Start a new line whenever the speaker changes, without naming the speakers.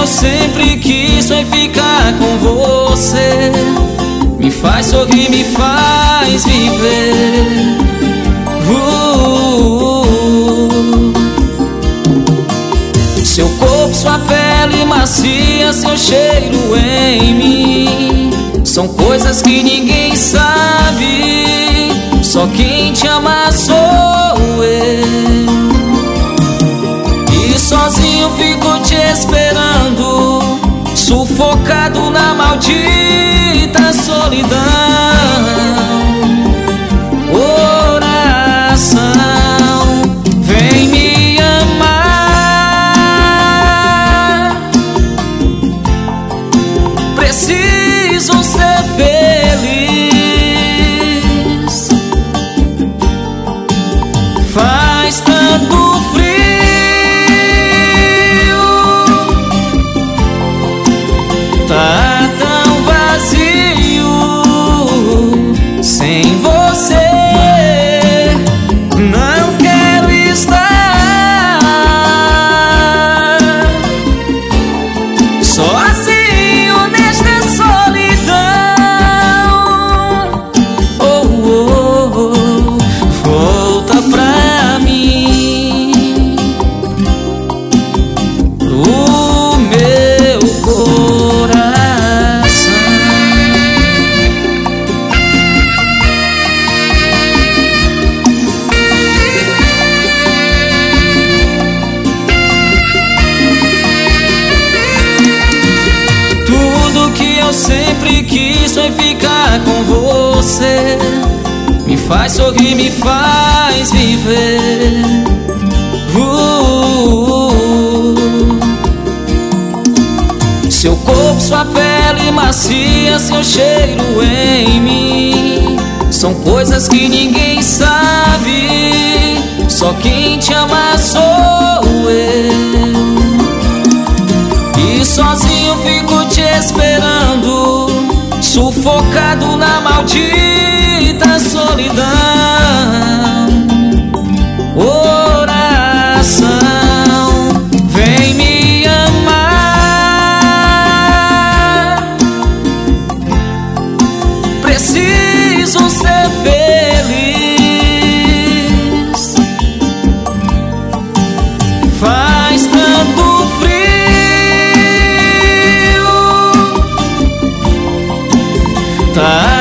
sempre quis foi ficar com você. Me faz sorrir, me faz viver. Seu corpo, sua pele macia, seu cheiro em mim, são coisas que ninguém sabe, só quem te ama sou eu. E sozinho fico te esperando, sufocado na maldita solidão. Oração, vem me amar. Preciso ser feliz. Faz tanto frio, tá tão vazio sem você. Não quero estar sozinho nesta solidão. Oh, oh, oh, volta pra mim, pro meu coração. Tudo que eu sempre quis foi ficar com você. Me faz sorrir, me faz viver. Seu corpo, sua pele macia, seu cheiro em mim, são coisas que ninguém sabe, só quem te ama sou eu. E sozinho fico te esperando, sufocado na maldita solidão. Oração, vem me amar. Preciso ser feliz. Faz tanto frio, tá